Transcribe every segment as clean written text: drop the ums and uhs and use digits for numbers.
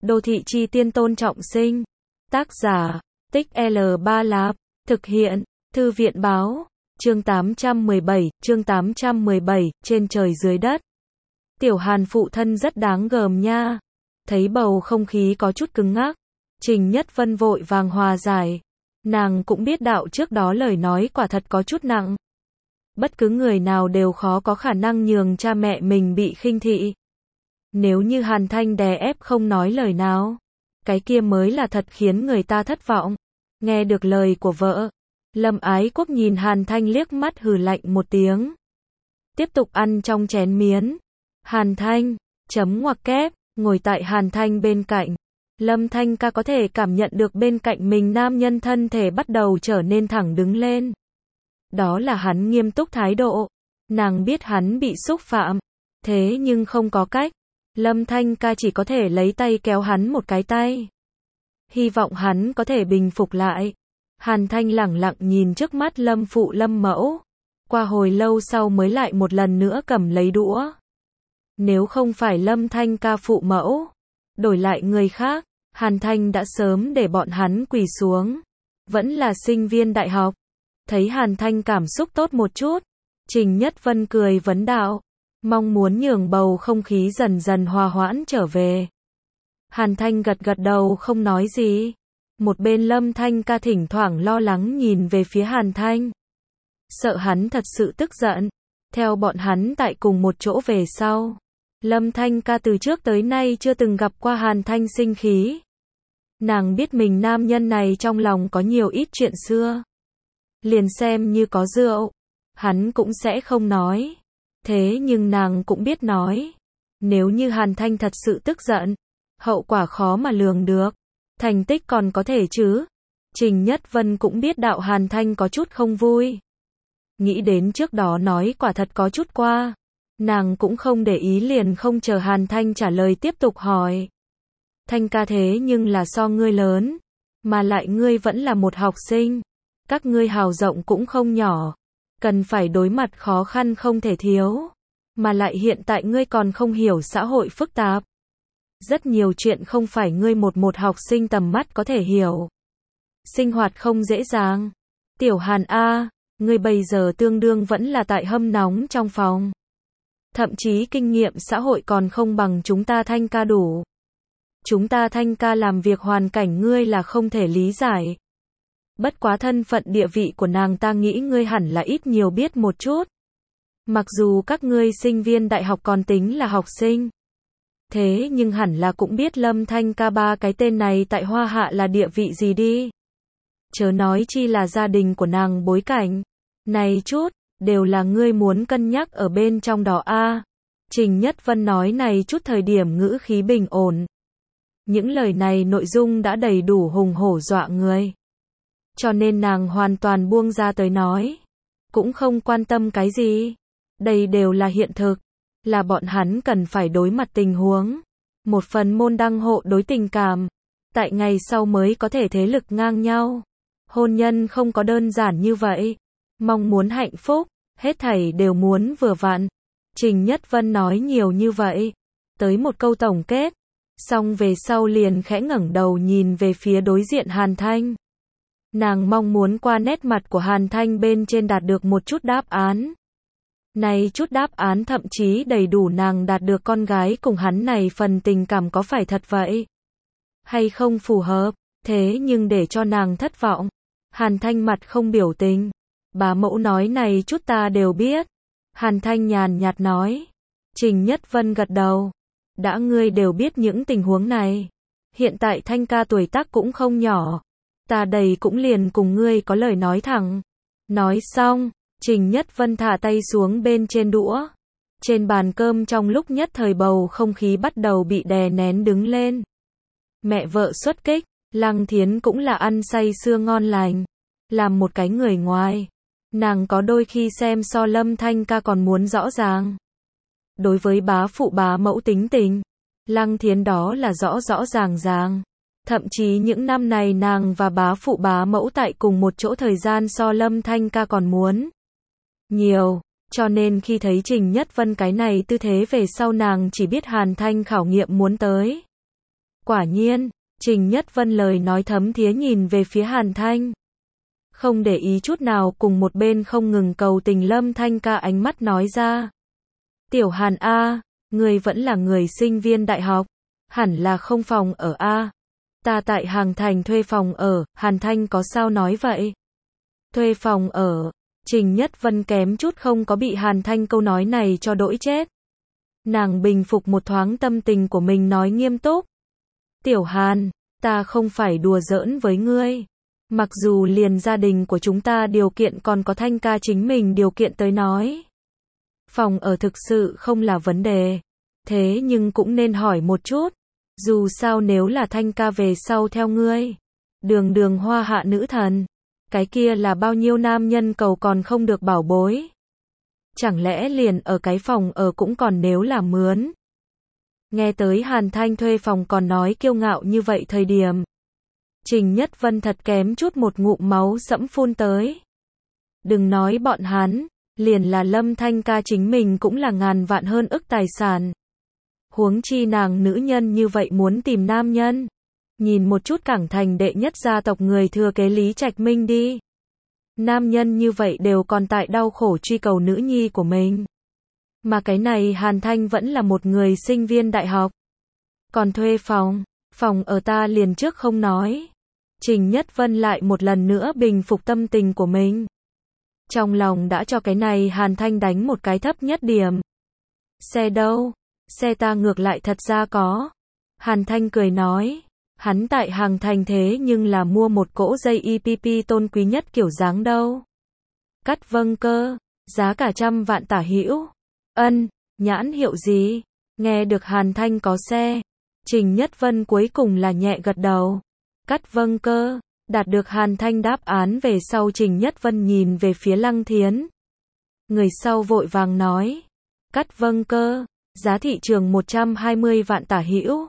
Đô thị chi tiên Tôn Trọng Sinh. Tác giả, Tích L Ba Lạp. Thực hiện, Thư viện báo. Chương 817, trên trời dưới đất. Tiểu Hàn phụ thân rất đáng gờm nha. Thấy bầu không khí có chút cứng ngắc, Trình Nhất Vân vội vàng hòa giải. Nàng cũng biết đạo trước đó lời nói quả thật có chút nặng. Bất cứ người nào đều khó có khả năng nhường cha mẹ mình bị khinh thị. Nếu như Hàn Thanh đè ép không nói lời nào, cái kia mới là thật khiến người ta thất vọng. Nghe được lời của vợ, Lâm Ái Quốc nhìn Hàn Thanh liếc mắt hừ lạnh một tiếng. Tiếp tục ăn trong chén miến. Hàn Thanh, chấm ngoặc kép, ngồi tại Hàn Thanh bên cạnh. Lâm Thanh ca có thể cảm nhận được bên cạnh mình nam nhân thân thể bắt đầu trở nên thẳng đứng lên. Đó là hắn nghiêm túc thái độ. Nàng biết hắn bị xúc phạm, thế nhưng không có cách. Lâm Thanh ca chỉ có thể lấy tay kéo hắn một cái tay. Hy vọng hắn có thể bình phục lại. Hàn Thanh lẳng lặng nhìn trước mắt Lâm phụ Lâm mẫu. Qua hồi lâu sau mới lại một lần nữa cầm lấy đũa. Nếu không phải Lâm Thanh ca phụ mẫu, đổi lại người khác, Hàn Thanh đã sớm để bọn hắn quỳ xuống. Vẫn là sinh viên đại học. Thấy Hàn Thanh cảm xúc tốt một chút, Trình Nhất Vân cười vấn đạo, mong muốn nhường bầu không khí dần dần hòa hoãn trở về. Hàn Thanh gật gật đầu không nói gì. Một bên Lâm Thanh ca thỉnh thoảng lo lắng nhìn về phía Hàn Thanh. Sợ hắn thật sự tức giận. Theo bọn hắn tại cùng một chỗ về sau, Lâm Thanh ca từ trước tới nay chưa từng gặp qua Hàn Thanh sinh khí. Nàng biết mình nam nhân này trong lòng có nhiều ít chuyện xưa. Liền xem như có rượu, hắn cũng sẽ không nói. Thế nhưng nàng cũng biết nói. Nếu như Hàn Thanh thật sự tức giận, hậu quả khó mà lường được. Thành tích còn có thể chứ. Trình Nhất Vân cũng biết đạo Hàn Thanh có chút không vui. Nghĩ đến trước đó nói quả thật có chút qua. Nàng cũng không để ý liền không chờ Hàn Thanh trả lời tiếp tục hỏi. Thanh ca thế nhưng là so ngươi lớn. Mà lại ngươi vẫn là một học sinh. Các ngươi hào rộng cũng không nhỏ. Cần phải đối mặt khó khăn không thể thiếu. Mà lại hiện tại ngươi còn không hiểu xã hội phức tạp. Rất nhiều chuyện không phải ngươi một học sinh tầm mắt có thể hiểu. Sinh hoạt không dễ dàng. Tiểu Hàn A, ngươi bây giờ tương đương vẫn là tại hâm nóng trong phòng. Thậm chí kinh nghiệm xã hội còn không bằng chúng ta Thanh ca đủ. Chúng ta Thanh ca làm việc hoàn cảnh ngươi là không thể lý giải. Bất quá thân phận địa vị của nàng ta nghĩ ngươi hẳn là ít nhiều biết một chút. Mặc dù các ngươi sinh viên đại học còn tính là học sinh. Thế nhưng hẳn là cũng biết Lâm Thanh ca ba cái tên này tại Hoa Hạ là địa vị gì đi. Chớ nói chi là gia đình của nàng bối cảnh. Này chút, đều là ngươi muốn cân nhắc ở bên trong đó a. Trình Nhất Vân nói này chút thời điểm ngữ khí bình ổn. Những lời này nội dung đã đầy đủ hùng hổ dọa người. Cho nên nàng hoàn toàn buông ra tới nói. Cũng không quan tâm cái gì. Đây đều là hiện thực. Là bọn hắn cần phải đối mặt tình huống. Một phần môn đăng hộ đối tình cảm. Tại ngày sau mới có thể thế lực ngang nhau. Hôn nhân không có đơn giản như vậy. Mong muốn hạnh phúc, hết thảy đều muốn vừa vặn. Trình Nhất Vân nói nhiều như vậy. Tới một câu tổng kết. Xong về sau liền khẽ ngẩng đầu nhìn về phía đối diện Hàn Thanh. Nàng mong muốn qua nét mặt của Hàn Thanh bên trên đạt được một chút đáp án. Này chút đáp án thậm chí đầy đủ nàng đạt được con gái cùng hắn này phần tình cảm có phải thật vậy? Hay không phù hợp? Thế nhưng để cho nàng thất vọng. Hàn Thanh mặt không biểu tình. Bá mẫu nói này chút ta đều biết. Hàn Thanh nhàn nhạt nói. Trình Nhất Vân gật đầu. Đã ngươi đều biết những tình huống này. Hiện tại Thanh ca tuổi tác cũng không nhỏ. Ta đây cũng liền cùng ngươi có lời nói thẳng. Nói xong, Trình Nhất Vân thả tay xuống bên trên đũa. Trên bàn cơm trong lúc nhất thời bầu không khí bắt đầu bị đè nén đứng lên. Mẹ vợ xuất kích, Lăng Thiến cũng là ăn say sưa ngon lành. Làm một cái người ngoài, nàng có đôi khi xem so Lâm Thanh ca còn muốn rõ ràng. Đối với bá phụ bá mẫu tính tình, Lăng Thiến đó là rõ rõ ràng ràng. Thậm chí những năm này nàng và bá phụ bá mẫu tại cùng một chỗ thời gian so Lâm Thanh ca còn muốn nhiều. Cho nên khi thấy Trình Nhất Vân cái này tư thế về sau nàng chỉ biết Hàn Thanh khảo nghiệm muốn tới. Quả nhiên, Trình Nhất Vân lời nói thấm thía nhìn về phía Hàn Thanh. Không để ý chút nào cùng một bên không ngừng cầu tình Lâm Thanh Ca ánh mắt nói ra. Tiểu Hàn A, ngươi vẫn là người sinh viên đại học, hẳn là không phòng ở A. Ta tại Hàng Thành thuê phòng ở, Hàn Thanh có sao nói vậy? Thuê phòng ở, Trình Nhất Vân kém chút không có bị Hàn Thanh câu nói này cho đỗi chết. Nàng bình phục một thoáng tâm tình của mình nói nghiêm túc. Tiểu Hàn, ta không phải đùa giỡn với ngươi. Mặc dù liền gia đình của chúng ta điều kiện còn có Thanh ca chính mình điều kiện tới nói. Phòng ở thực sự không là vấn đề. Thế nhưng cũng nên hỏi một chút. Dù sao nếu là Thanh ca về sau theo ngươi. Đường đường hoa hạ nữ thần. Cái kia là bao nhiêu nam nhân cầu còn không được bảo bối. Chẳng lẽ liền ở cái phòng ở cũng còn nếu là mướn. Nghe tới Hàn Thanh thuê phòng còn nói kiêu ngạo như vậy thời điểm. Trình Nhất Vân thật kém chút một ngụm máu sẫm phun tới. Đừng nói bọn hắn, liền là Lâm Thanh ca chính mình cũng là ngàn vạn hơn ức tài sản. Huống chi nàng nữ nhân như vậy muốn tìm nam nhân. Nhìn một chút Cảng Thành đệ nhất gia tộc người thừa kế Lý Trạch Minh đi. Nam nhân như vậy đều còn tại đau khổ truy cầu nữ nhi của mình. Mà cái này Hàn Thanh vẫn là một người sinh viên đại học. Còn thuê phòng, phòng ở ta liền trước không nói. Trình Nhất Vân lại một lần nữa bình phục tâm tình của mình. Trong lòng đã cho cái này Hàn Thanh đánh một cái thấp nhất điểm. Xe đâu? Xe ta ngược lại thật ra có. Hàn Thanh cười nói. Hắn tại Hàng Thành thế nhưng là mua một cỗ dây EPP tôn quý nhất kiểu dáng đâu. Cắt vâng cơ, giá cả 100 vạn tả hữu. Ân, nhãn hiệu gì? Nghe được Hàn Thanh có xe. Trình Nhất Vân cuối cùng là nhẹ gật đầu. Cắt vâng cơ, đạt được Hàn Thanh đáp án về sau Trình Nhất Vân nhìn về phía Lăng Thiến. Người sau vội vàng nói. Cắt vâng cơ, giá thị trường 120 vạn tả hữu.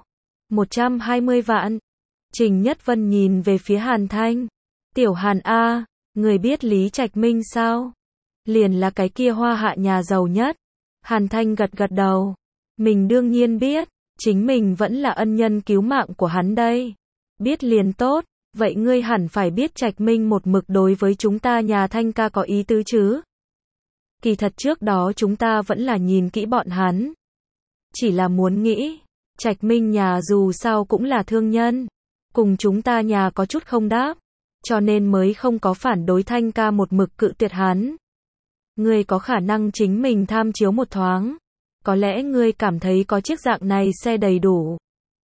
120 vạn. Trình Nhất Vân nhìn về phía Hàn Thanh. Tiểu Hàn A, người biết Lý Trạch Minh sao? Liền là cái kia hoa hạ nhà giàu nhất. Hàn Thanh gật gật đầu. Mình đương nhiên biết, chính mình vẫn là ân nhân cứu mạng của hắn đây. Biết liền tốt, vậy ngươi hẳn phải biết Trạch Minh một mực đối với chúng ta nhà Thanh ca có ý tứ chứ? Kỳ thật trước đó chúng ta vẫn là nhìn kỹ bọn hắn. Chỉ là muốn nghĩ, Trạch Minh nhà dù sao cũng là thương nhân. Cùng chúng ta nhà có chút không đáp. Cho nên mới không có phản đối Thanh ca một mực cự tuyệt hắn. Ngươi có khả năng chính mình tham chiếu một thoáng. Có lẽ ngươi cảm thấy có chiếc dạng này xe đầy đủ.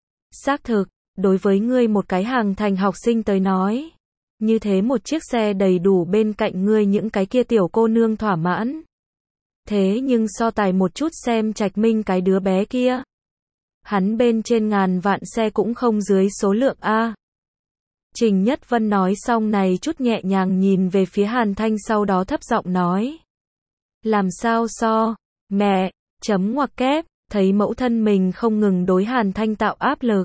Xác thực, đối với ngươi một cái Hàng Thành học sinh tới nói. Như thế một chiếc xe đầy đủ bên cạnh ngươi những cái kia tiểu cô nương thỏa mãn. Thế nhưng so tài một chút xem Trạch Minh cái đứa bé kia. Hắn bên trên ngàn vạn xe cũng không dưới số lượng A. Trình Nhất Vân nói xong này chút nhẹ nhàng nhìn về phía Hàn Thanh sau đó thấp giọng nói. Làm sao so? Mẹ, chấm ngoặc kép, thấy mẫu thân mình không ngừng đối Hàn Thanh tạo áp lực.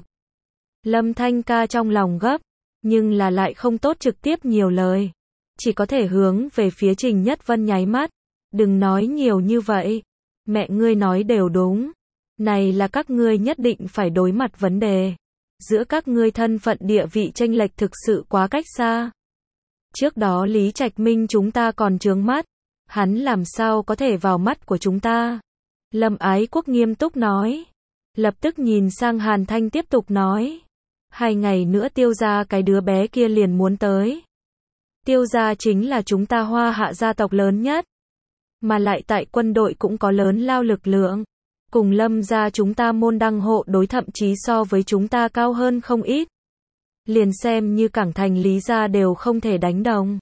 Lâm Thanh ca trong lòng gấp, nhưng là lại không tốt trực tiếp nhiều lời. Chỉ có thể hướng về phía Trình Nhất Vân nháy mắt. Đừng nói nhiều như vậy. Mẹ ngươi nói đều đúng. Này là các ngươi nhất định phải đối mặt vấn đề. Giữa các ngươi thân phận địa vị chênh lệch thực sự quá cách xa. Trước đó Lý Trạch Minh chúng ta còn chướng mắt. Hắn làm sao có thể vào mắt của chúng ta? Lâm Ái Quốc nghiêm túc nói. Lập tức nhìn sang Hàn Thanh tiếp tục nói. 2 ngày nữa Tiêu gia cái đứa bé kia liền muốn tới. Tiêu gia chính là chúng ta Hoa hạ gia tộc lớn nhất. Mà lại tại quân đội cũng có lớn lao lực lượng. Cùng Lâm gia chúng ta môn đăng hộ đối thậm chí so với chúng ta cao hơn không ít. Liền xem như Cảng Thành Lý gia đều không thể đánh đồng.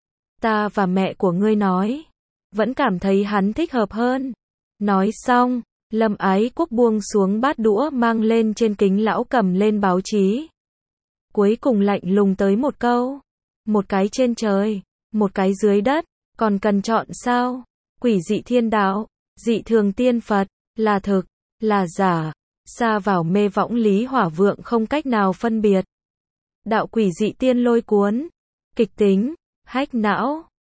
Ta và mẹ của ngươi nói. Vẫn cảm thấy hắn thích hợp hơn. Nói xong, Lâm Ái Quốc buông xuống bát đũa mang lên trên kính lão cầm lên báo chí. Cuối cùng lạnh lùng tới một câu. Một cái trên trời, một cái dưới đất, còn cần chọn sao? Quỷ dị thiên đạo, dị thường tiên Phật, là thực, là giả, xa vào mê võng Lý Hỏa Vượng không cách nào phân biệt. Đạo quỷ dị tiên lôi cuốn, kịch tính, hách não.